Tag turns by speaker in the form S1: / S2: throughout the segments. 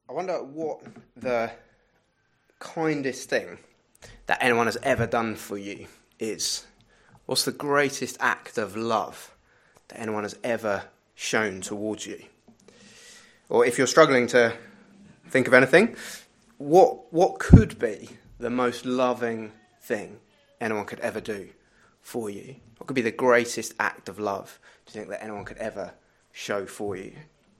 S1: I wonder what the kindest thing that anyone has ever done for you is. What's the greatest act of love that anyone has ever shown towards you? Or if you're struggling to think of anything, what could be the most loving thing anyone could ever do for you? What could be the greatest act of love, do you think, that anyone could ever show for you?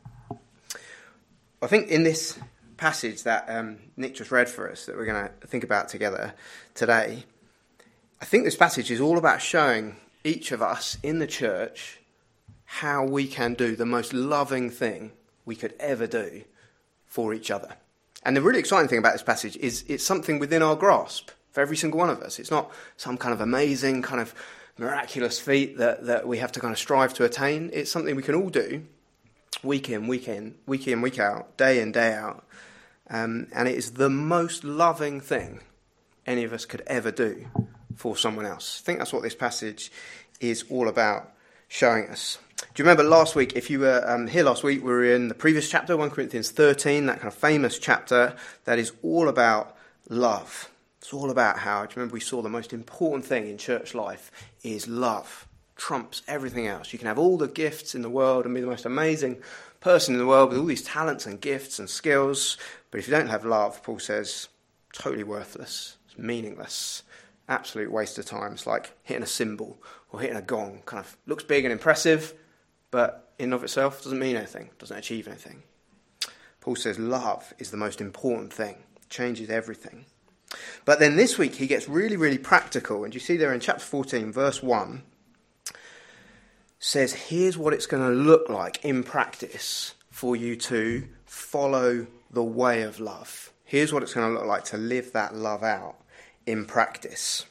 S1: I think in this passage that Nick just read for us, that we're going to think about together today, I think this passage is all about showing each of us in the church how we can do the most loving thing we could ever do for each other. And the really exciting thing about this passage is it's something within our grasp for every single one of us. It's not some kind of amazing, kind of miraculous feat that we have to kind of strive to attain. It's something we can all do week in, week out, day in, day out. And it is the most loving thing any of us could ever do for someone else. I think that's what this passage is all about showing us. Do you remember last week, if you were here last week, we were in the previous chapter, 1 Corinthians 13, that kind of famous chapter that is all about love. It's all about how, do you remember we saw the most important thing in church life is love. Trumps everything else. You can have all the gifts in the world and be the most amazing person in the world with all these talents and gifts and skills, but if you don't have love, Paul says, totally worthless, it's meaningless, absolute waste of time. It's like hitting a cymbal or hitting a gong. Kind of looks big and impressive, but in and of itself doesn't mean anything, doesn't achieve anything. Paul says love is the most important thing, changes everything. But then this week he gets really, really practical, and you see there in chapter 14, verse 1, says, here's what it's going to look like in practice for you to follow the way of love. Here's what it's going to look like to live that love out in practice.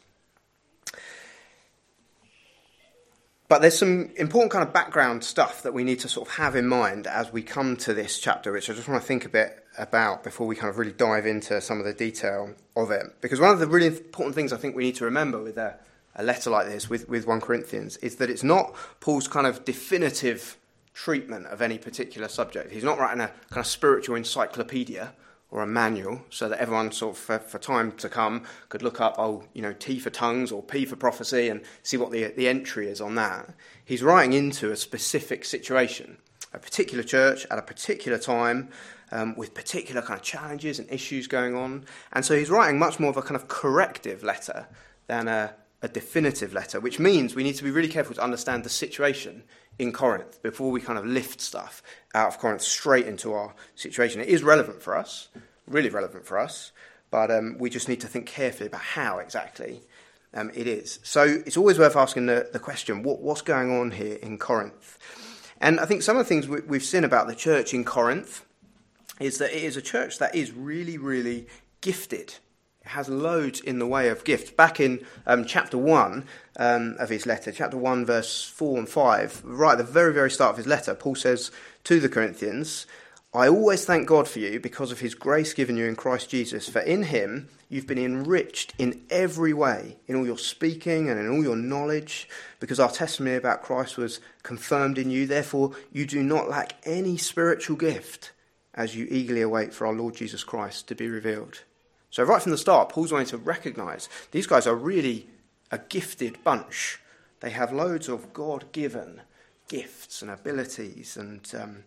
S1: But there's some important kind of background stuff that we need to sort of have in mind as we come to this chapter, which I just want to think a bit about before we kind of really dive into some of the detail of it. Because one of the really important things I think we need to remember with a letter like this, with 1 Corinthians, is that it's not Paul's kind of definitive treatment of any particular subject. He's not writing a kind of spiritual encyclopedia or a manual so that everyone sort of for time to come could look up, T for tongues or P for prophecy and see what the entry is on that. He's writing into a specific situation, a particular church at a particular time with particular kind of challenges and issues going on. And so he's writing much more of a kind of corrective letter than a definitive letter, which means we need to be really careful to understand the situation in Corinth before we kind of lift stuff out of Corinth straight into our situation. It is relevant for us, really relevant for us, but we just need to think carefully about how exactly it is. So it's always worth asking the question, what's going on here in Corinth? And I think some of the things we've seen about the church in Corinth is that it is a church that is really, really gifted. It has loads in the way of gifts. Back in chapter 1 of his letter, chapter 1, verse 4 and 5, right at the very, very start of his letter, Paul says to the Corinthians, I always thank God for you because of his grace given you in Christ Jesus, for in him you've been enriched in every way, in all your speaking and in all your knowledge, because our testimony about Christ was confirmed in you. Therefore, you do not lack any spiritual gift as you eagerly await for our Lord Jesus Christ to be revealed. So right from the start, Paul's wanting to recognise these guys are really a gifted bunch. They have loads of God-given gifts and abilities and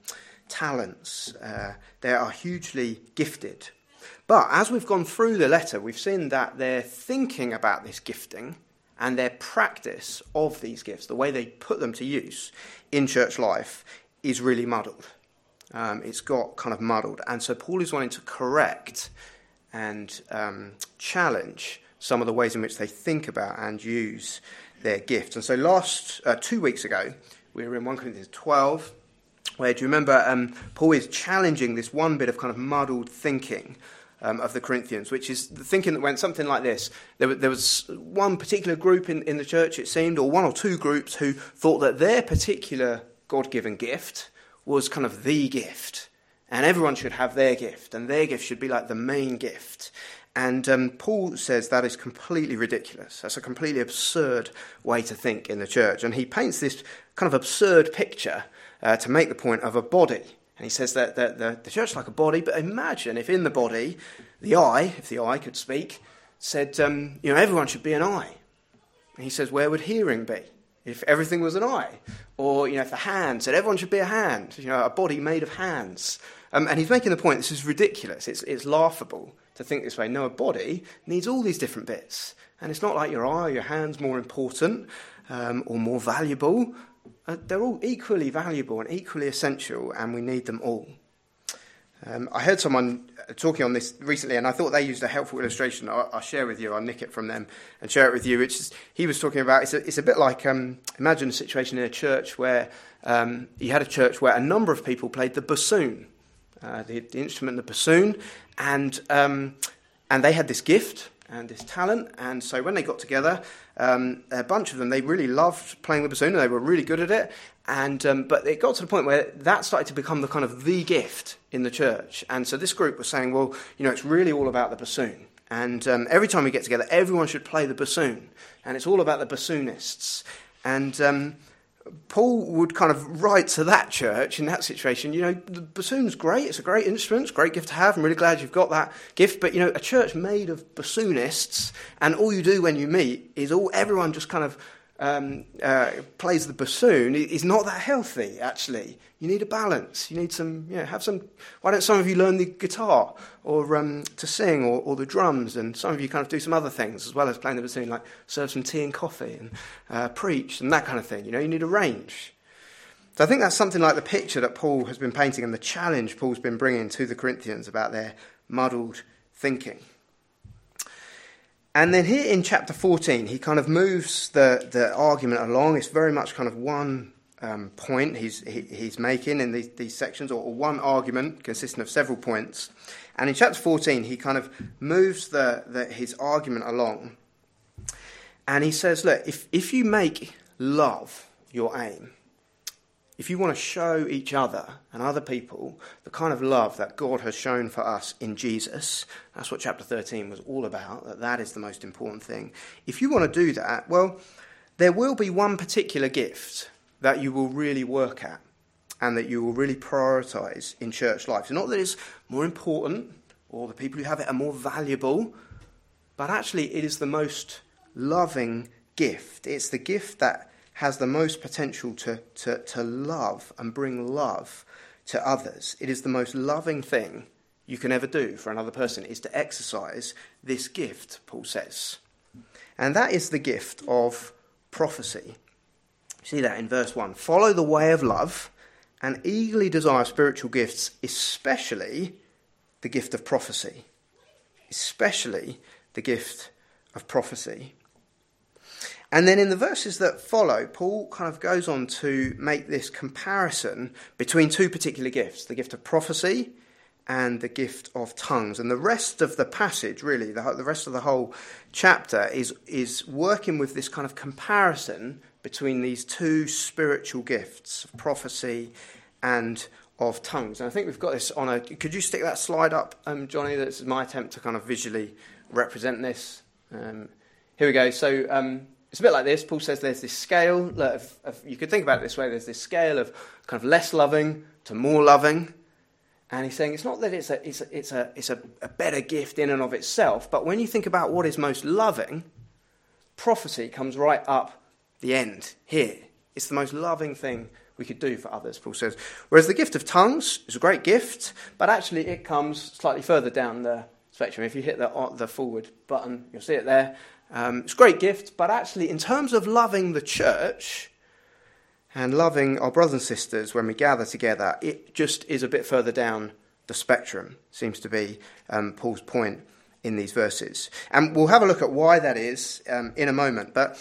S1: talents. They are hugely gifted. But as we've gone through the letter, we've seen that their thinking about this gifting and their practice of these gifts, the way they put them to use in church life, is really muddled. It's got kind of muddled. And so Paul is wanting to correct and challenge some of the ways in which they think about and use their gifts. And so 2 weeks ago, we were in 1 Corinthians 12, where, do you remember, Paul is challenging this one bit of kind of muddled thinking of the Corinthians, which is the thinking that went something like this. There was one particular group in the church, it seemed, or one or two groups who thought that their particular God-given gift was kind of the gift. And everyone should have their gift, and their gift should be like the main gift. And Paul says that is completely ridiculous. That's a completely absurd way to think in the church. And he paints this kind of absurd picture to make the point of a body And he says that the church is like a body, but imagine if in the body, the eye, if the eye could speak, said, everyone should be an eye. And he says, where would hearing be if everything was an eye? Or, if the hand said everyone should be a hand, a body made of hands. And he's making the point, this is ridiculous. It's laughable to think this way. No, a body needs all these different bits. And it's not like your eye or your hand's more important or more valuable. They're all equally valuable and equally essential, and we need them all. I heard someone talking on this recently, and I thought they used a helpful illustration. I'll share with you. I'll nick it from them and share it with you. He was talking about, it's a bit like, imagine a situation in a church where you had a church where a number of people played the bassoon, the instrument, the bassoon, and they had this gift and this talent, and so when they got together, a bunch of them, they really loved playing the bassoon, and they were really good at it, but it got to the point where that started to become the kind of the gift in the church, and so this group was saying, well, it's really all about the bassoon, and every time we get together, everyone should play the bassoon, and it's all about the bassoonists, and Paul would kind of write to that church in that situation, the bassoon's great, it's a great instrument, it's a great gift to have, I'm really glad you've got that gift, but, a church made of bassoonists, and all you do when you meet is everyone just kind of plays the bassoon, is not that healthy, actually. You need a balance, you need some, why don't some of you learn the guitar, or to sing, or the drums, and some of you kind of do some other things, as well as playing the bassoon, like serve some tea and coffee, and preach, and that kind of thing, you need a range. So I think that's something like the picture that Paul has been painting, and the challenge Paul's been bringing to the Corinthians about their muddled thinking. And then here in chapter 14, he kind of moves the argument along. It's very much kind of one point he's making in these sections, or one argument consisting of several points. And in chapter 14, he kind of moves his argument along. And he says, look, if you make love your aim, if you want to show each other and other people the kind of love that God has shown for us in Jesus, that's what chapter 13 was all about, that is the most important thing. If you want to do that, well, there will be one particular gift that you will really work at and that you will really prioritise in church life. It's not that it's more important or the people who have it are more valuable, but actually it is the most loving gift. It's the gift that has the most potential to love and bring love to others. It is the most loving thing you can ever do for another person, is to exercise this gift, Paul says. And that is the gift of prophecy. See that in verse 1. Follow the way of love and eagerly desire spiritual gifts, especially the gift of prophecy. Especially the gift of prophecy. And then in the verses that follow, Paul kind of goes on to make this comparison between two particular gifts, the gift of prophecy and the gift of tongues. And the rest of the passage, really, the rest of the whole chapter is working with this kind of comparison between these two spiritual gifts, of prophecy and of tongues. And I think we've got this on could you stick that slide up, Johnny? That's my attempt to kind of visually represent this. Here we go. So it's a bit like this. Paul says there's this scale. You could think about it this way. There's this scale of kind of less loving to more loving. And he's saying it's not that it's a better gift in and of itself, but when you think about what is most loving, prophecy comes right up the end here. It's the most loving thing we could do for others, Paul says. Whereas the gift of tongues is a great gift, but actually it comes slightly further down the spectrum. If you hit the forward button, you'll see it there. It's a great gift, but actually in terms of loving the church and loving our brothers and sisters when we gather together, it just is a bit further down the spectrum, seems to be Paul's point in these verses. And we'll have a look at why that is in a moment. But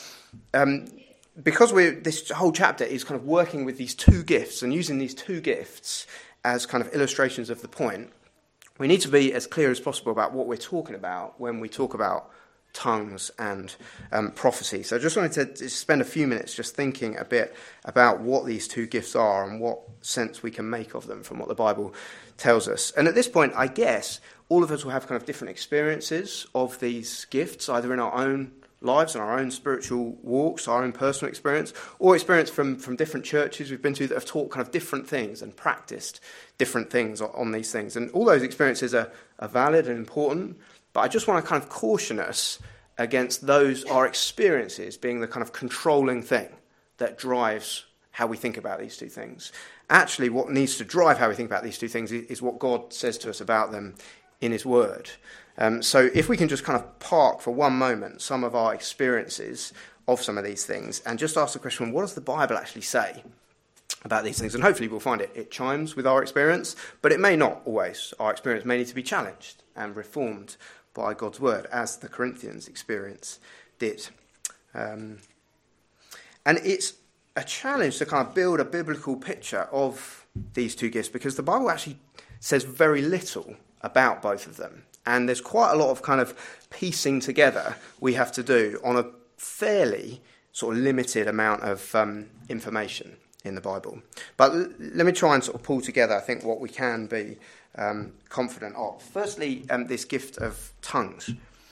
S1: because this whole chapter is kind of working with these two gifts and using these two gifts as kind of illustrations of the point, we need to be as clear as possible about what we're talking about when we talk about tongues and prophecy. So I just wanted to spend a few minutes just thinking a bit about what these two gifts are and what sense we can make of them from what the Bible tells us. And at this point, I guess, all of us will have kind of different experiences of these gifts, either in our own lives and our own spiritual walks, our own personal experience, or experience from different churches we've been to that have taught kind of different things and practiced different things on these things. And all those experiences are valid and important, but I just want to kind of caution us against our experiences being the kind of controlling thing that drives how we think about these two things. Actually, what needs to drive how we think about these two things is what God says to us about them in his word. So if we can just kind of park for one moment some of our experiences of some of these things and just ask the question, what does the Bible actually say about these things? And hopefully we'll find it chimes with our experience, but it may not always. Our experience may need to be challenged and reformed by God's word, as the Corinthians' experience did. And it's a challenge to kind of build a biblical picture of these two gifts, because the Bible actually says very little about both of them. And there's quite a lot of kind of piecing together we have to do on a fairly sort of limited amount of information in the Bible. But let me try and sort of pull together, I think, what we can be confident of. Firstly, this gift of tongues.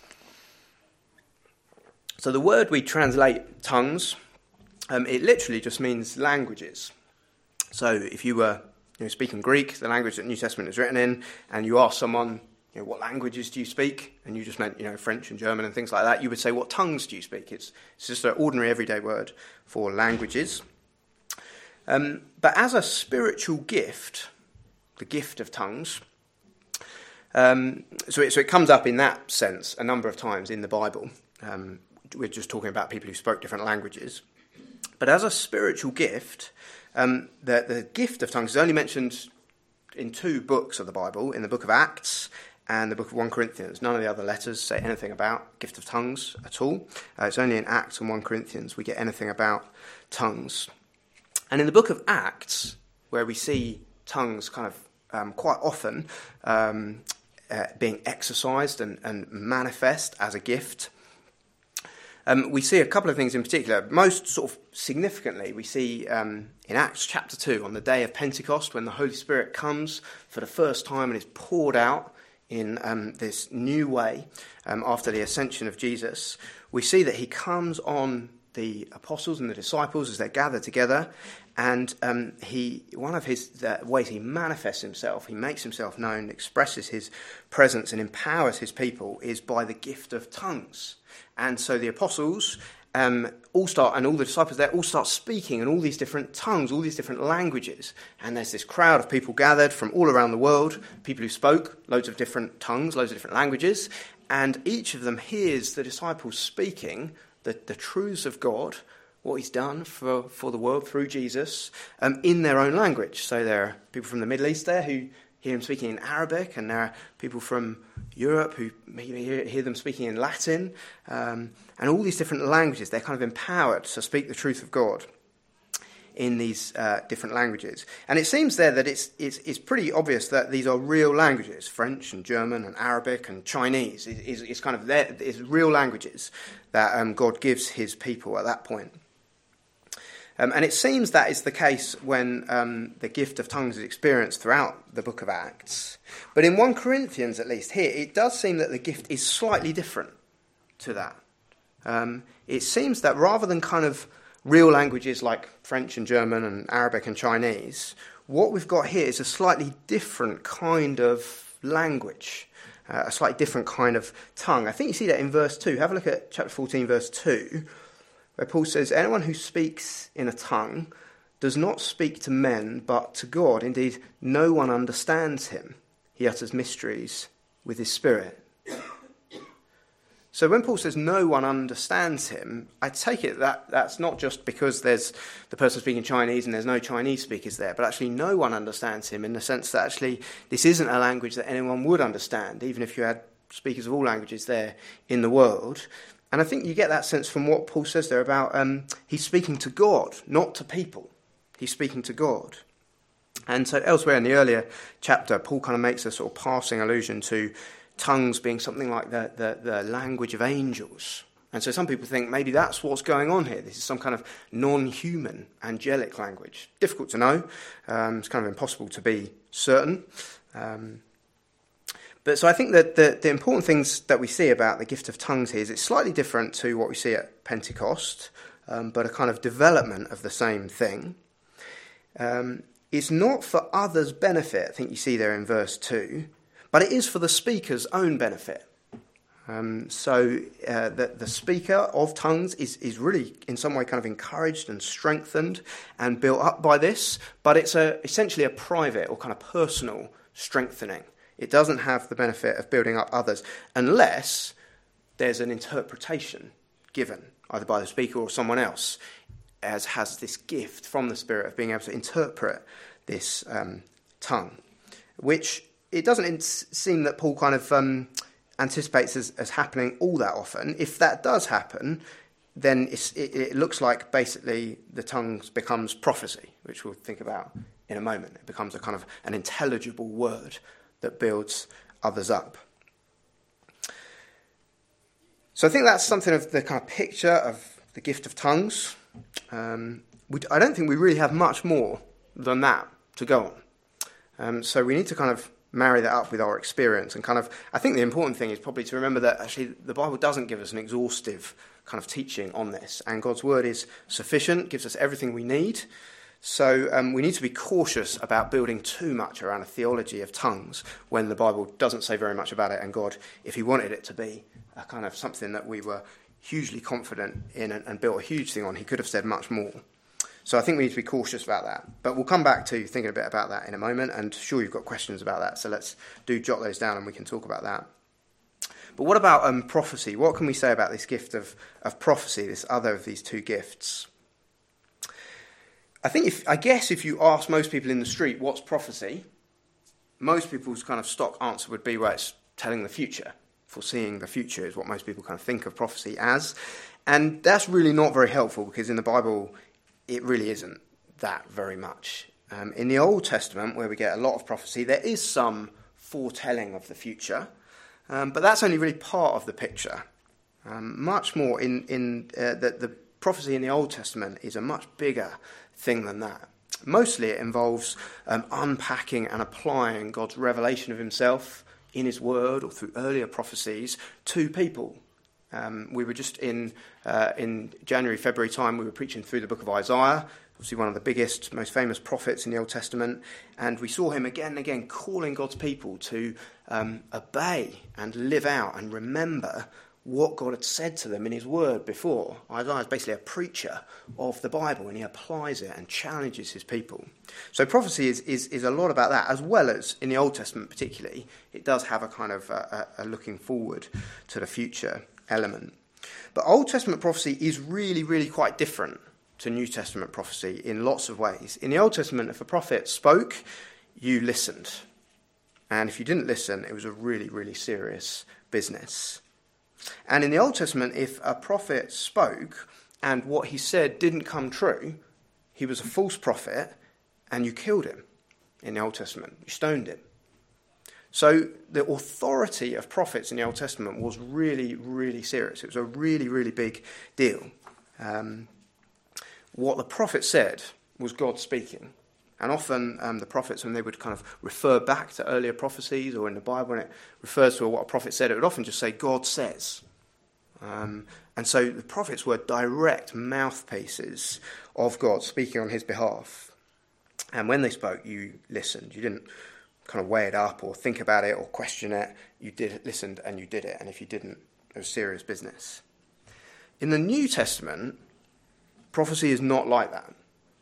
S1: So the word we translate tongues, it literally just means languages. So if you were speaking Greek, the language that New Testament is written in, and you ask someone, what languages do you speak? And you just meant, French and German and things like that. You would say, what tongues do you speak? It's just an ordinary everyday word for languages. But as a spiritual gift, the gift of tongues, so it comes up in that sense a number of times in the Bible. We're just talking about people who spoke different languages. But as a spiritual gift, the gift of tongues is only mentioned in two books of the Bible, in the book of Acts and the book of 1 Corinthians. None of the other letters say anything about gift of tongues at all. It's only in Acts and 1 Corinthians we get anything about tongues. And in the book of Acts, where we see tongues kind of quite often being exercised and manifest as a gift, we see a couple of things in particular. Most sort of significantly, we see in Acts chapter 2, on the day of Pentecost, when the Holy Spirit comes for the first time and is poured out in this new way after the ascension of Jesus, we see that he comes on the apostles and the disciples as they're gathered together, and one of the ways he manifests himself, he makes himself known, expresses his presence and empowers his people, is by the gift of tongues. And so the apostles all start, and all the disciples there all start speaking in all these different tongues, all these different languages. And there's this crowd of people gathered from all around the world, people who spoke loads of different tongues, loads of different languages, and each of them hears the disciples speaking the truths of God, what he's done for the world through Jesus, in their own language. So there are people from the Middle East there who hear him speaking in Arabic, and there are people from Europe who maybe hear them speaking in Latin, and all these different languages. They're kind of empowered to speak the truth of God in these different languages. And it seems there that it's pretty obvious that these are real languages. French and German and Arabic and Chinese is kind of it's real languages that God gives his people at that point. And it seems that is the case when the gift of tongues is experienced throughout the book of Acts. But in 1 Corinthians, at least here, it does seem that the gift is slightly different to that. It seems that rather than kind of real languages like French and German and Arabic and Chinese, what we've got here is a slightly different kind of language, a slightly different kind of tongue. I think you see that in verse 2. Have a look at chapter 14, verse 2. Where Paul says, anyone who speaks in a tongue does not speak to men, but to God. Indeed, no one understands him. He utters mysteries with his spirit. So when Paul says no one understands him, I take it that that's not just because there's the person speaking Chinese and there's no Chinese speakers there, but actually no one understands him in the sense that actually this isn't a language that anyone would understand, even if you had speakers of all languages there in the world. And I think you get that sense from what Paul says there about he's speaking to God, not to people. He's speaking to God. And so elsewhere in the earlier chapter, Paul kind of makes a sort of passing allusion to tongues being something like the language of angels. And so some people think maybe that's what's going on here. This is some kind of non-human angelic language. Difficult to know. It's kind of impossible to be certain. But so I think that the important things that we see about the gift of tongues here is it's slightly different to what we see at Pentecost, but a kind of development of the same thing. It's not for others' benefit, I think you see there in verse 2, but it is for the speaker's own benefit. The speaker of tongues is really in some way kind of encouraged and strengthened and built up by this, but it's essentially a private or kind of personal strengthening. It doesn't have the benefit of building up others unless there's an interpretation given, either by the speaker or someone else, as has this gift from the Spirit of being able to interpret this tongue, which it doesn't seem that Paul kind of anticipates as happening all that often. If that does happen, then it looks like basically the tongues becomes prophecy, which we'll think about in a moment. It becomes a kind of an intelligible word that builds others up. So I think that's something of the kind of picture of the gift of tongues. I don't think we really have much more than that to go on. So we need to kind of marry that up with our experience and kind of, I think the important thing is probably to remember that actually the Bible doesn't give us an exhaustive kind of teaching on this, and God's word is sufficient, gives us everything we need. So we need to be cautious about building too much around a theology of tongues when the Bible doesn't say very much about it, and God, if he wanted it to be a kind of something that we were hugely confident in and built a huge thing on, he could have said much more. So I think we need to be cautious about that. But we'll come back to thinking a bit about that in a moment, and sure you've got questions about that, so let's jot those down and we can talk about that. But what about prophecy? What can we say about this gift of prophecy, this other of these two gifts? I guess if you ask most people in the street what's prophecy, most people's kind of stock answer would be, well, it's telling the future. Foreseeing the future is what most people kind of think of prophecy as. And that's really not very helpful, because in the Bible it really isn't that very much. In the Old Testament, where we get a lot of prophecy, there is some foretelling of the future, but that's only really part of the picture. Much more the prophecy in the Old Testament is a much bigger thing than that. Mostly it involves unpacking and applying God's revelation of himself in his word or through earlier prophecies to people. We were just in January, February time, we were preaching through the book of Isaiah, obviously one of the biggest, most famous prophets in the Old Testament, and we saw him again and again calling God's people to obey and live out and remember what God had said to them in his word before. Isaiah is basically a preacher of the Bible, and he applies it and challenges his people. So prophecy is a lot about that, as well as in the Old Testament particularly, it does have a kind of a looking forward to the future element. But Old Testament prophecy is really, really quite different to New Testament prophecy in lots of ways. In the Old Testament, if a prophet spoke, you listened. And if you didn't listen, it was a really, really serious business. And in the Old Testament, if a prophet spoke and what he said didn't come true, he was a false prophet and you killed him in the Old Testament. You stoned him. So the authority of prophets in the Old Testament was really, really serious. It was a really, really big deal. What the prophet said was God speaking. And often the prophets, when they would kind of refer back to earlier prophecies, or in the Bible when it refers to what a prophet said, it would often just say, God says. And so the prophets were direct mouthpieces of God speaking on his behalf. And when they spoke, you listened. You didn't kind of weigh it up or think about it or question it. You listened and you did it. And if you didn't, it was serious business. In the New Testament, prophecy is not like that.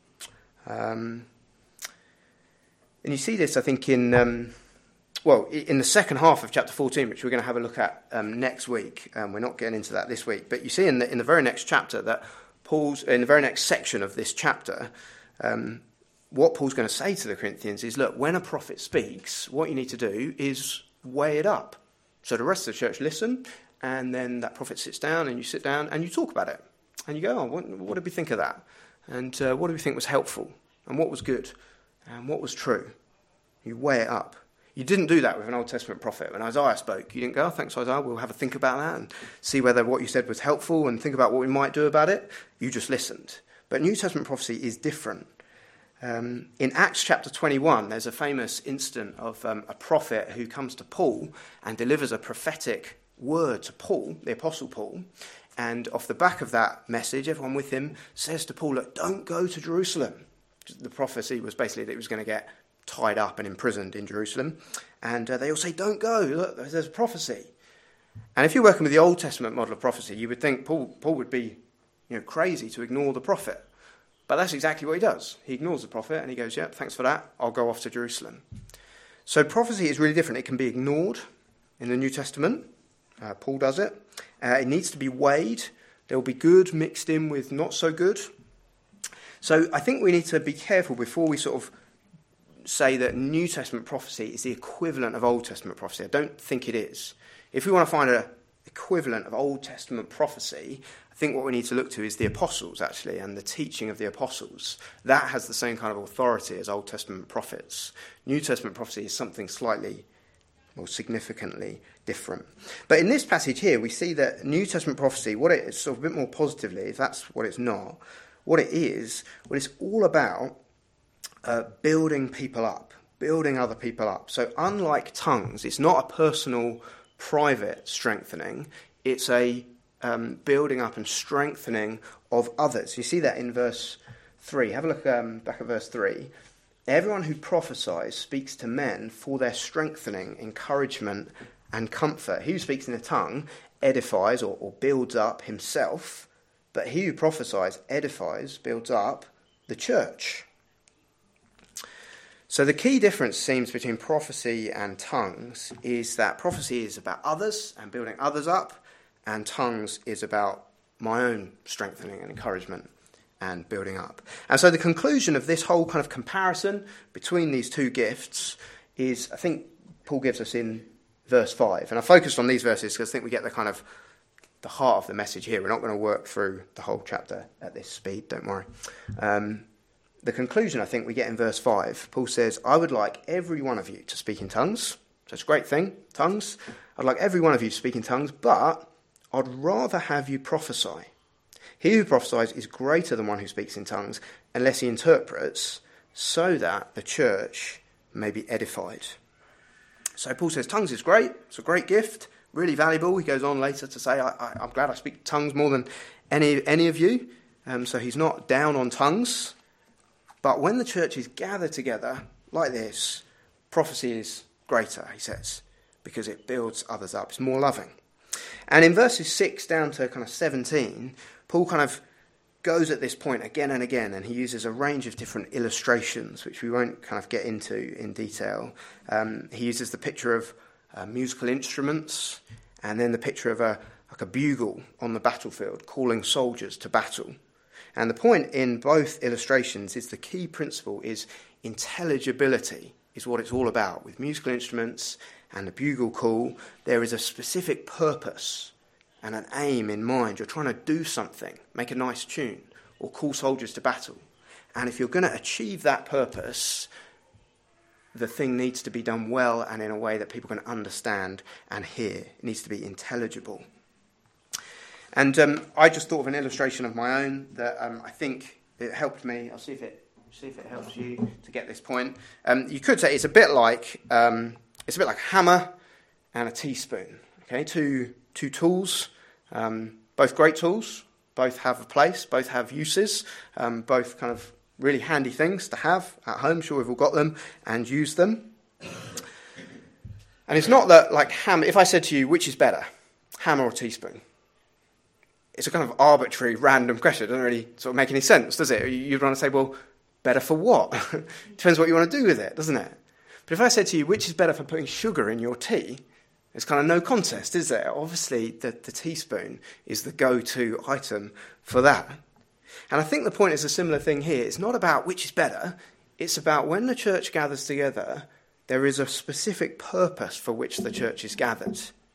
S1: And you see this, I think, in the second half of chapter 14, which we're going to have a look at next week. We're not getting into that this week. But you see in the very next chapter that in the very next section of this chapter, what Paul's going to say to the Corinthians is, look, when a prophet speaks, what you need to do is weigh it up. So the rest of the church listen, and then that prophet sits down, and you sit down, and you talk about it. And you go, oh, what did we think of that? And what did we think was helpful? And what was good? And what was true? You weigh it up. You didn't do that with an Old Testament prophet. When Isaiah spoke, you didn't go, oh, thanks, Isaiah, we'll have a think about that and see whether what you said was helpful and think about what we might do about it. You just listened. But New Testament prophecy is different. In Acts chapter 21, there's a famous incident of a prophet who comes to Paul and delivers a prophetic word to Paul, the Apostle Paul. And off the back of that message, everyone with him says to Paul, look, don't go to Jerusalem. The prophecy was basically that he was going to get tied up and imprisoned in Jerusalem. And they all say, don't go, look, there's a prophecy. And if you're working with the Old Testament model of prophecy, you would think Paul would be crazy to ignore the prophet. But that's exactly what he does. He ignores the prophet and he goes, yep, thanks for that. I'll go off to Jerusalem. So prophecy is really different. It can be ignored in the New Testament. Paul does it. It needs to be weighed. There will be good mixed in with not so good. So I think we need to be careful before we sort of say that New Testament prophecy is the equivalent of Old Testament prophecy. I don't think it is. If we want to find an equivalent of Old Testament prophecy, I think what we need to look to is the apostles, actually, and the teaching of the apostles. That has the same kind of authority as Old Testament prophets. New Testament prophecy is something slightly or significantly different. But in this passage here, we see that New Testament prophecy, what it is, sort of a bit more positively, if that's what it's not, what it is, well, it's all about building people up, building other people up. So unlike tongues, it's not a personal, private strengthening. It's a building up and strengthening of others. You see that in verse 3. Have a look back at verse 3. Everyone who prophesies speaks to men for their strengthening, encouragement, and comfort. He who speaks in a tongue edifies or builds up himself, but he who prophesies edifies, builds up the church. So the key difference seems between prophecy and tongues is that prophecy is about others and building others up, and tongues is about my own strengthening and encouragement and building up. And so the conclusion of this whole kind of comparison between these two gifts is, I think Paul gives us in verse 5. And I focused on these verses because I think we get the heart of the message here. We're not going to work through the whole chapter at this speed, don't worry. The conclusion I think we get in verse 5. Paul says, I would like every one of you to speak in tongues. So it's a great thing, tongues. I'd like every one of you to speak in tongues, but I'd rather have you prophesy. He who prophesies is greater than one who speaks in tongues, unless he interprets, so that the church may be edified. So Paul says tongues is great. It's a great gift, really valuable. He goes on later to say, I'm glad I speak tongues more than any of you. So he's not down on tongues. But when the church is gathered together like this, prophecy is greater, he says, because it builds others up. It's more loving. And in verses 6 down to kind of 17, Paul kind of goes at this point again and again, and he uses a range of different illustrations, which we won't kind of get into in detail. He uses the picture of musical instruments, and then the picture of a bugle on the battlefield, calling soldiers to battle. And the point in both illustrations is the key principle is intelligibility, is what it's all about. With musical instruments and the bugle call, there is a specific purpose and an aim in mind. You're trying to do something, make a nice tune, or call soldiers to battle. And if you're going to achieve that purpose, the thing needs to be done well and in a way that people can understand and hear. It needs to be intelligible. And I just thought of an illustration of my own that I think it helped me. I'll see if it helps you to get this point. You could say it's a bit like a hammer and a teaspoon. Okay, two tools, both great tools, both have a place, both have uses, both kind of really handy things to have at home. Sure, we've all got them and use them. And it's not that like hammer. If I said to you, which is better, hammer or teaspoon? It's a kind of arbitrary, random question. It doesn't really sort of make any sense, does it? You'd want to say, well, better for what? Depends what you want to do with it, doesn't it? But if I said to you, which is better for putting sugar in your tea, there's kind of no contest, is there? Obviously, the teaspoon is the go-to item for that. And I think the point is a similar thing here. It's not about which is better. It's about when the church gathers together, there is a specific purpose for which the church is gathered.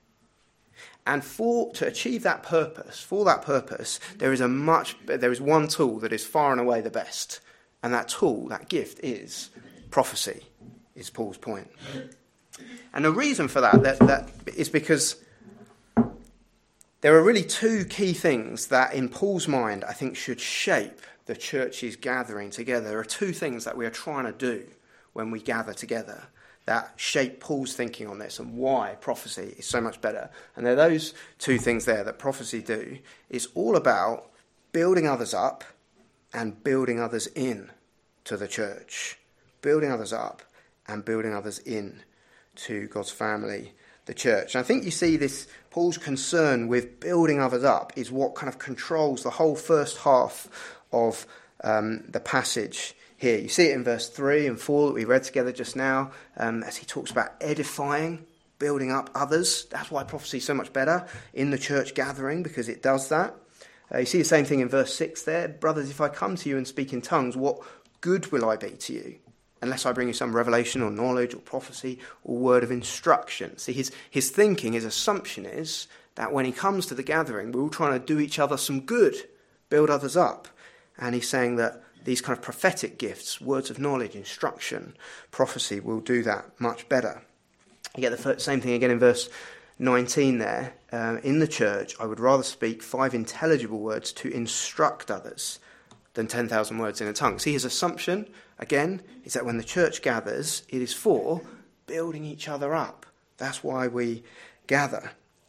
S1: And to achieve that purpose, there is one tool that is far and away the best. And that tool, that gift, is prophecy, is Paul's point. And the reason for that is because there are really two key things that in Paul's mind I think should shape the church's gathering together, there are two things that we are trying to do when we gather together that shape Paul's thinking on this and why prophecy is so much better. And there are those two things there that prophecy do. It's all about building others up and building others in to the church. Building others up and building others in to God's family, the church. And I think you see this, Paul's concern with building others up is what kind of controls the whole first half of the passage here. You see it in verse 3 and 4 that we read together just now, as he talks about edifying, building up others. That's why prophecy is so much better in the church gathering, because it does that. You see the same thing in verse 6 there. Brothers, if I come to you and speak in tongues, what good will I be to you? Unless I bring you some revelation or knowledge or prophecy or word of instruction. See, his thinking, his assumption is that when he comes to the gathering, we're all trying to do each other some good, build others up. And he's saying that these kind of prophetic gifts, words of knowledge, instruction, prophecy will do that much better. You get the same thing again in verse 19 there. In the church, I would rather speak 5 intelligible words to instruct others than 10,000 words in a tongue. See, his assumption, again, is that when the church gathers, it is for building each other up. That's why we gather.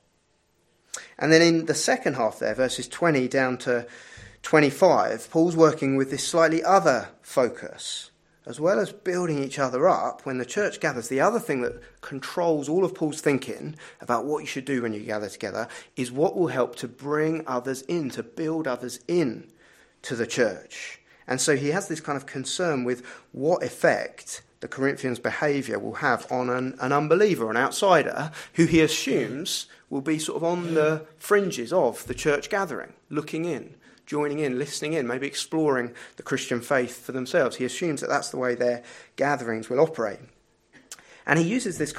S1: And then in the second half there, verses 20 down to 25, Paul's working with this slightly other focus. As well as building each other up, when the church gathers, the other thing that controls all of Paul's thinking about what you should do when you gather together is what will help to bring others in, to build others in to the church. And so he has this kind of concern with what effect the Corinthians' behaviour will have on an unbeliever, an outsider, who he assumes will be sort of on the fringes of the church gathering, looking in, joining in, listening in, maybe exploring the Christian faith for themselves. He assumes that that's the way their gatherings will operate. And he uses this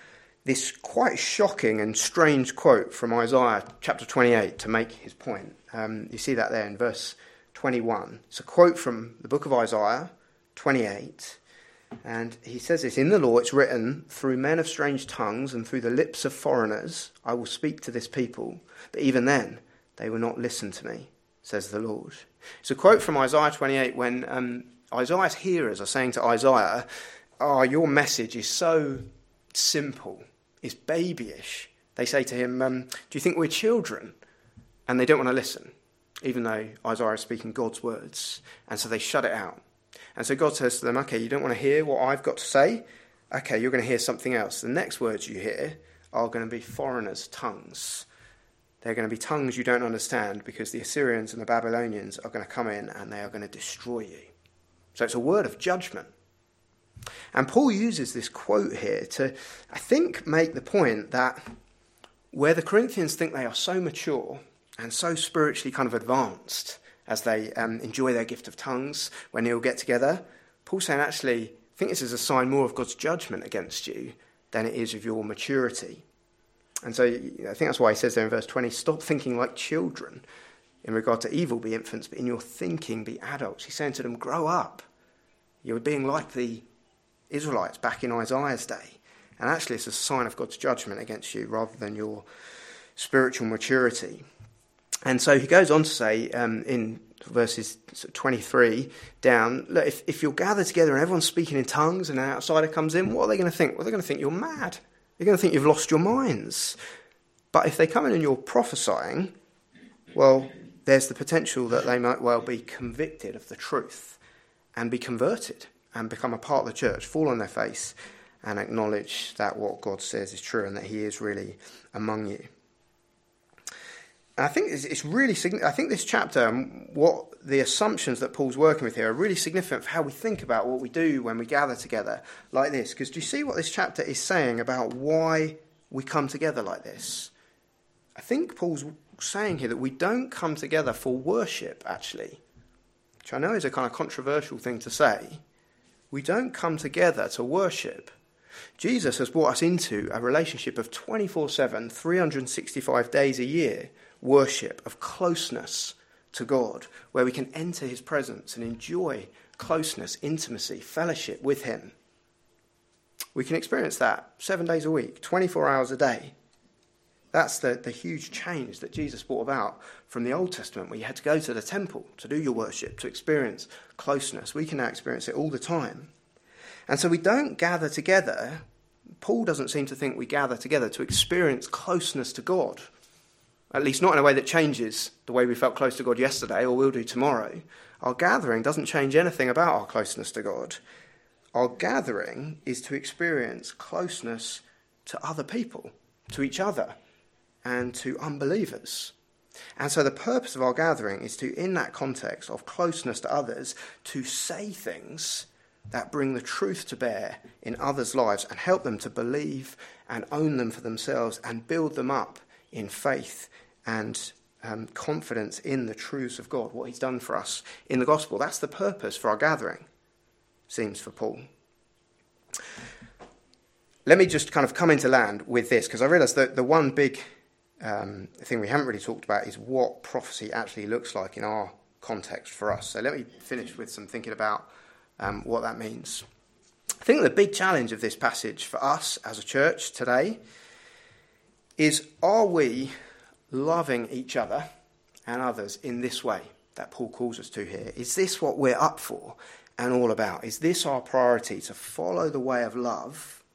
S1: quite shocking and strange quote from Isaiah chapter 28 to make his point. You see that there in verse 21. It's a quote from the book of Isaiah 28. And he says this, in the law it's written, through men of strange tongues and through the lips of foreigners, I will speak to this people. But even then, they will not listen to me, says the Lord. It's a quote from Isaiah 28 when Isaiah's hearers are saying to Isaiah, your message is so simple, it's babyish. They say to him, do you think we're children? And they don't want to listen, even though Isaiah is speaking God's words. And so they shut it out. And so God says to them, okay, you don't want to hear what I've got to say? Okay, you're going to hear something else. The next words you hear are going to be foreigners' tongues. They're going to be tongues you don't understand because the Assyrians and the Babylonians are going to come in and they are going to destroy you. So it's a word of judgment. And Paul uses this quote here to, I think, make the point that where the Corinthians think they are so mature and so spiritually kind of advanced as they enjoy their gift of tongues when they all get together, Paul's saying, actually, I think this is a sign more of God's judgment against you than it is of your maturity. And so I think that's why he says there in verse 20, stop thinking like children. In regard to evil, be infants, but in your thinking, be adults. He's saying to them, grow up. You're being like the Israelites back in Isaiah's day. And actually, it's a sign of God's judgment against you rather than your spiritual maturity. And so he goes on to say in verses 23 down, look, if you're gathered together and everyone's speaking in tongues and an outsider comes in, what are they going to think? Well, they're going to think you're mad. They're going to think you've lost your minds. But if they come in and you're prophesying, well, there's the potential that they might well be convicted of the truth and be converted and become a part of the church, fall on their face and acknowledge that what God says is true and that he is really among you. And I think it's really significant. I think this chapter, what the assumptions that Paul's working with here are really significant for how we think about what we do when we gather together like this. Because do you see what this chapter is saying about why we come together like this? I think Paul's saying here that we don't come together for worship, actually, which I know is a kind of controversial thing to say. We don't come together to worship. Jesus has brought us into a relationship of 24/7, 365 days a year, worship, of closeness to God, where we can enter his presence and enjoy closeness, intimacy, fellowship with him. We can experience that 7 days a week, 24 hours a day. That's the huge change that Jesus brought about from the Old Testament, where you had to go to the temple to do your worship, to experience closeness. We can now experience it all the time. And so we don't gather together. Paul doesn't seem to think we gather together to experience closeness to God, at least not in a way that changes the way we felt close to God yesterday or will do tomorrow. Our gathering doesn't change anything about our closeness to God. Our gathering is to experience closeness to other people, to each other, and to unbelievers. And so the purpose of our gathering is to, in that context of closeness to others, to say things that bring the truth to bear in others' lives and help them to believe and own them for themselves and build them up in faith and confidence in the truths of God, what he's done for us in the gospel. That's the purpose for our gathering, seems for Paul. Let me just kind of come into land with this, because I realise that the one big thing we haven't really talked about is what prophecy actually looks like in our context for us. So let me finish with some thinking about what that means. I think the big challenge of this passage for us as a church today is, are we loving each other and others in this way that Paul calls us to here? Is this what we're up for and all about? Is this our priority, to follow the way of love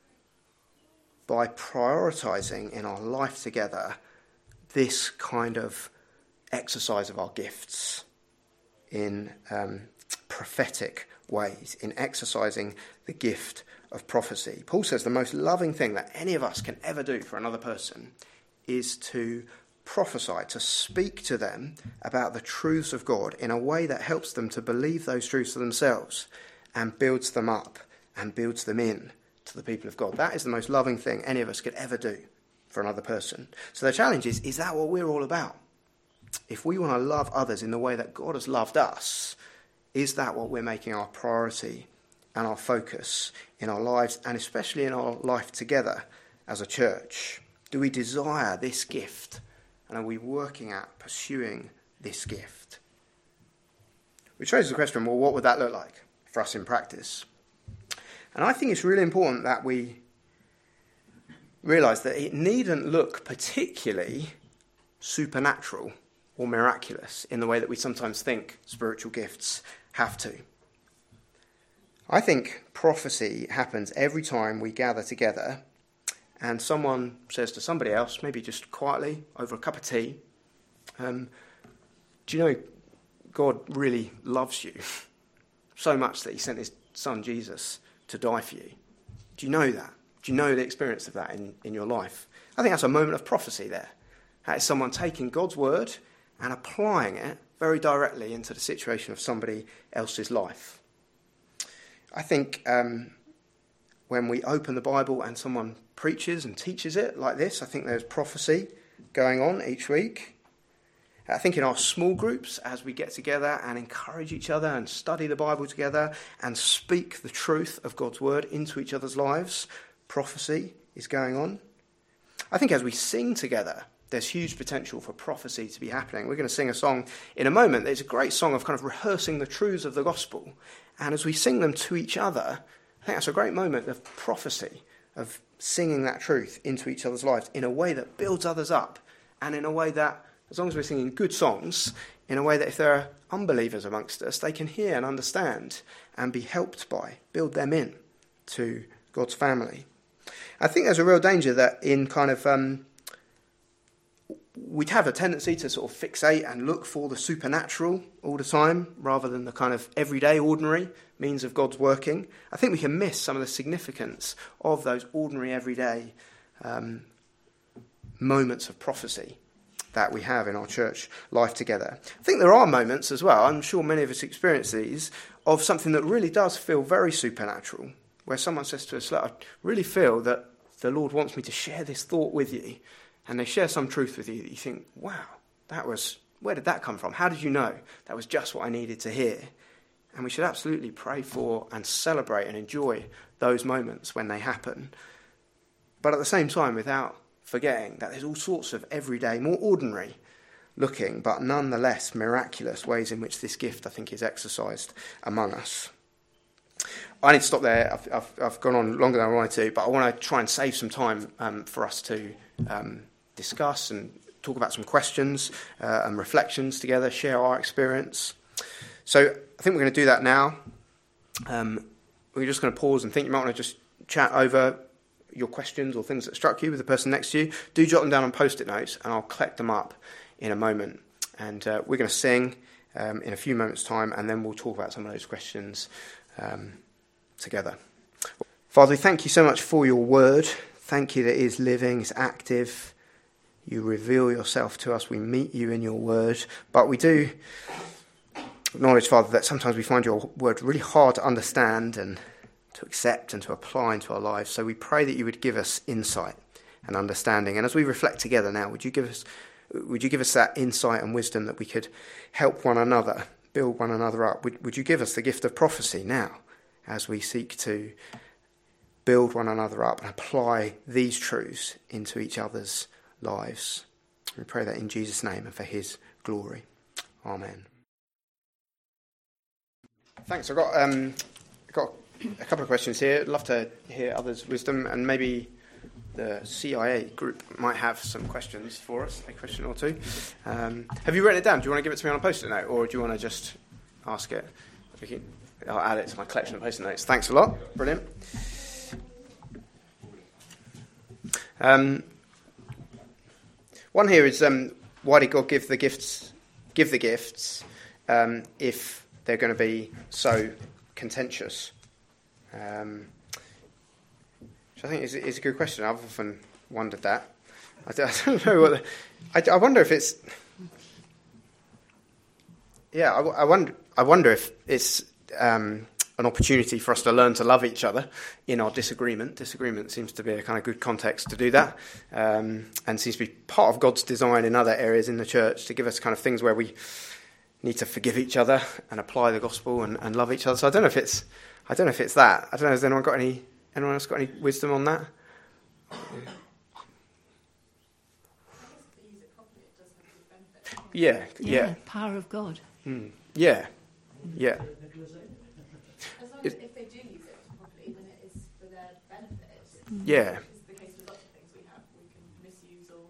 S1: by prioritising in our life together this kind of exercise of our gifts in prophetic ways, in exercising the gift of prophecy? Paul says the most loving thing that any of us can ever do for another person is to prophesy, to speak to them about the truths of God in a way that helps them to believe those truths for themselves and builds them up and builds them in to the people of God. That is the most loving thing any of us could ever do for another person. So the challenge is that what we're all about? If we want to love others in the way that God has loved us, is that what we're making our priority and our focus in our lives, and especially in our life together as a church? Do we desire this gift, and are we working at pursuing this gift? Which raises the question, well, what would that look like for us in practice? And I think it's really important that we realise that it needn't look particularly supernatural or miraculous in the way that we sometimes think spiritual gifts have to. I think prophecy happens every time we gather together and someone says to somebody else, maybe just quietly over a cup of tea, do you know God really loves you so much that he sent his son Jesus to die for you? Do you know that? Do you know the experience of that in your life? I think that's a moment of prophecy there. That is someone taking God's word and applying it very directly into the situation of somebody else's life. I think when we open the Bible and someone preaches and teaches it like this, I think there's prophecy going on each week. I think in our small groups, as we get together and encourage each other and study the Bible together and speak the truth of God's word into each other's lives, prophecy is going on. I think as we sing together, there's huge potential for prophecy to be happening. We're going to sing a song in a moment. It's a great song of kind of rehearsing the truths of the gospel. And as we sing them to each other, I think that's a great moment of prophecy, of singing that truth into each other's lives in a way that builds others up, and in a way that, as long as we're singing good songs, in a way that if there are unbelievers amongst us, they can hear and understand and be helped by, build them in to God's family. I think there's a real danger that in kind of we'd have a tendency to sort of fixate and look for the supernatural all the time rather than the kind of everyday, ordinary means of God's working. I think we can miss some of the significance of those ordinary, everyday moments of prophecy that we have in our church life together. I think there are moments as well, I'm sure many of us experience these, of something that really does feel very supernatural, where someone says to us, look, I really feel that the Lord wants me to share this thought with you. And they share some truth with you that you think, wow, where did that come from? How did you know? That was just what I needed to hear. And we should absolutely pray for and celebrate and enjoy those moments when they happen. But at the same time, without forgetting that there's all sorts of everyday, more ordinary looking, but nonetheless miraculous ways in which this gift, I think, is exercised among us. I need to stop there. I've gone on longer than I wanted to, but I want to try and save some time for us to discuss and talk about some questions and reflections together, share our experience. So I think we're going to do that now. We're just going to pause and think. You might want to just chat over your questions or things that struck you with the person next to you. Do jot them down on Post-it notes, and I'll collect them up in a moment. And we're going to sing in a few moments' time, and then we'll talk about some of those questions together. Father, we thank you so much for your word. Thank you that it is living, it's active. You reveal yourself to us. We meet you in your word. But we do acknowledge, Father, that sometimes we find your word really hard to understand and to accept and to apply into our lives. So we pray that you would give us insight and understanding. And as we reflect together now, would you give us that insight and wisdom that we could help one another, build one another up? Would you give us the gift of prophecy now as we seek to build one another up and apply these truths into each other's lives? We pray that in Jesus' name and for his glory. Amen. Thanks. I've got a couple of questions here. I'd love to hear others' wisdom, and maybe the CIA group might have some questions for us, a question or two. Have you written it down? Do you want to give it to me on a Post-it note, or do you want to just ask it? I'll add it to my collection of Post-it notes. Thanks a lot. Brilliant. One here is why did God give the gifts if they're going to be so contentious? Which I think is a good question. I've often wondered that. I don't know what. I wonder if it's. Yeah, I wonder if it's an opportunity for us to learn to love each other in our disagreement. Disagreement seems to be a kind of good context to do that, and seems to be part of God's design in other areas in the church to give us kind of things where we need to forgive each other and apply the gospel and love each other. So I don't know if it's that. I don't know. Has anyone else got any wisdom on that? Yeah.
S2: Power of God.
S1: Yeah.
S3: As long as if they do use it properly, then it is for their benefit.
S1: Yeah.
S3: It's the case with lots of things we can misuse or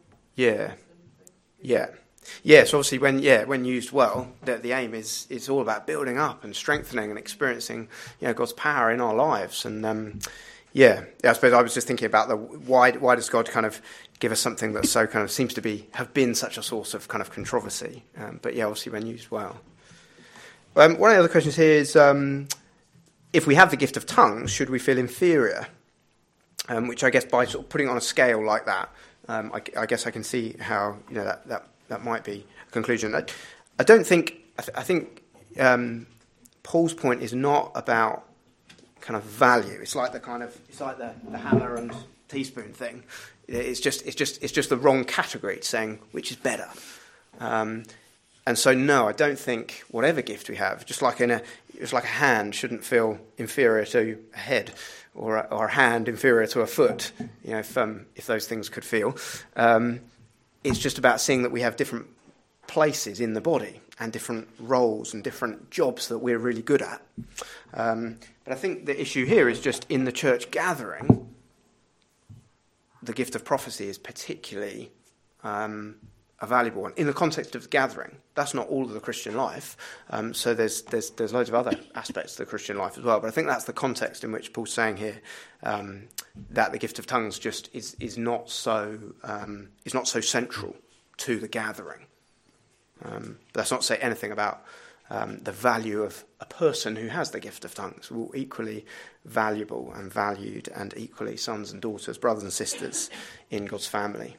S1: Yeah. So obviously, when used well, the aim is it's all about building up and strengthening and experiencing, God's power in our lives. And I suppose I was just thinking about why does God kind of give us something that so kind of seems to have been such a source of kind of controversy? But obviously when used well. One of the other questions here is, if we have the gift of tongues, should we feel inferior? Which I guess by sort of putting it on a scale like that, I guess I can see how that might be a conclusion. I don't think. I think Paul's point is not about kind of value. It's like the hammer and teaspoon thing. It's just the wrong category. It's saying which is better. And so, no, I don't think whatever gift we have, just like a hand shouldn't feel inferior to a head, or a hand inferior to a foot. If those things could feel, it's just about seeing that we have different places in the body and different roles and different jobs that we're really good at. But I think the issue here is just in the church gathering, the gift of prophecy is particularly a valuable one in the context of the gathering. That's not all of the Christian life. So there's loads of other aspects of the Christian life as well. But I think that's the context in which Paul's saying here that the gift of tongues just is not so central to the gathering. But that's not to say anything about the value of a person who has the gift of tongues. We're all equally valuable and valued, and equally sons and daughters, brothers and sisters in God's family.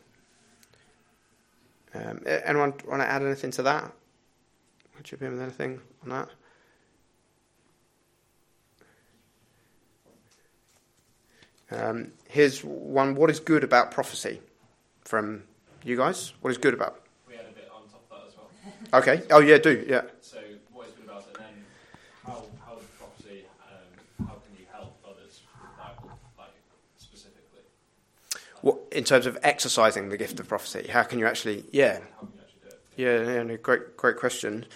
S1: Anyone want to add anything to that? Would you be with anything on that? Here's one. What is good about prophecy from you guys? What is good about?
S4: We had a bit on top of that as well.
S1: Okay. Oh, yeah, do. Yeah.
S4: So what is good about it, and then how is prophecy, how can you help others with the Bible, like specifically?
S1: What, in terms of exercising the gift of prophecy, how can you actually? Yeah.
S4: How can you actually do it?
S1: Yeah, great question.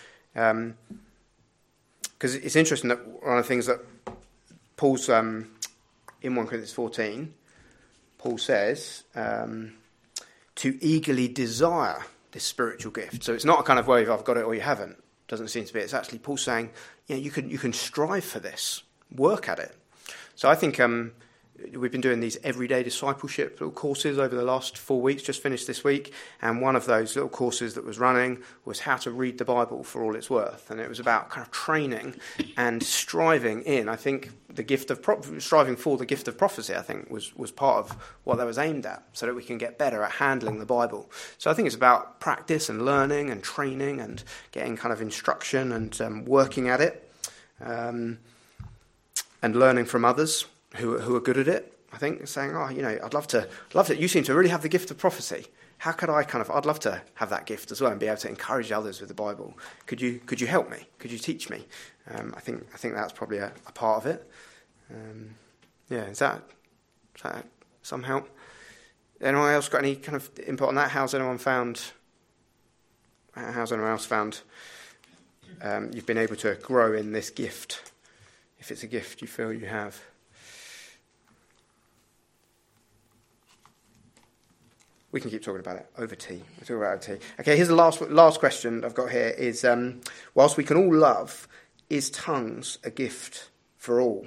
S1: Because it's interesting that one of the things that Paul's in 1 Corinthians 14, Paul says, to eagerly desire this spiritual gift. So it's not a kind of, well, I've got it or you haven't. Doesn't seem to be. It's actually Paul saying, you can strive for this, work at it. So I think we've been doing these everyday discipleship little courses over the last 4 weeks, just finished this week, and one of those little courses that was running was how to read the Bible for all it's worth, and it was about kind of training and striving in. I think the gift of striving for the gift of prophecy, I think, was part of what that was aimed at, so that we can get better at handling the Bible. So I think it's about practice and learning and training and getting kind of instruction and working at it, and learning from others who are good at it. I think saying, I'd love to. You seem to really have the gift of prophecy. How could I'd love to have that gift as well and be able to encourage others with the Bible. Could you help me? Could you teach me? I think that's probably a part of it. Is that some help? Anyone else got any kind of input on that? How's anyone else found you've been able to grow in this gift? If it's a gift you feel you have. We can keep talking about it over tea. We'll talk about it over tea. Okay, here's the last question I've got here is, whilst we can all love, is tongues a gift for all?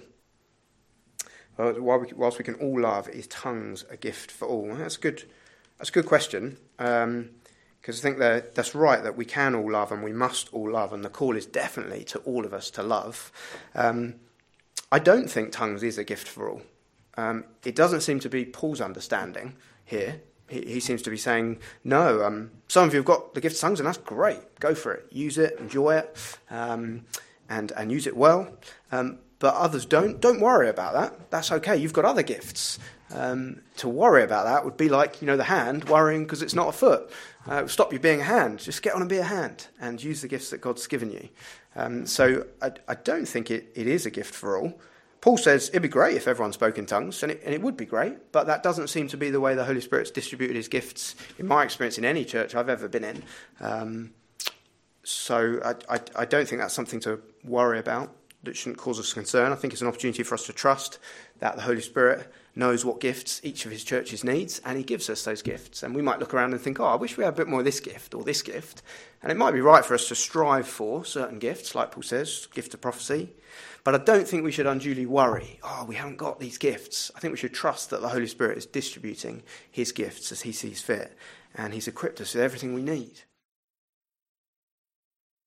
S1: Whilst we can all love, is tongues a gift for all? That's a good question, because I think that's right, that we can all love and we must all love, and the call is definitely to all of us to love. I don't think tongues is a gift for all. It doesn't seem to be Paul's understanding here. He seems to be saying, no, some of you have got the gift of tongues, and that's great. Go for it. Use it, enjoy it, and use it well. But others don't. Don't worry about that. That's okay. You've got other gifts. To worry about that would be like, the hand worrying because it's not a foot. It will stop you being a hand. Just get on and be a hand and use the gifts that God's given you. So I don't think it is a gift for all. Paul says it'd be great if everyone spoke in tongues, and it would be great, but that doesn't seem to be the way the Holy Spirit's distributed his gifts, in my experience, in any church I've ever been in. So I don't think that's something to worry about. That shouldn't cause us concern. I think it's an opportunity for us to trust that the Holy Spirit knows what gifts each of his churches needs, and he gives us those gifts. And we might look around and think, I wish we had a bit more of this gift or this gift. And it might be right for us to strive for certain gifts, like Paul says, gift of prophecy. But I don't think we should unduly worry, we haven't got these gifts. I think we should trust that the Holy Spirit is distributing his gifts as he sees fit, and he's equipped us with everything we need.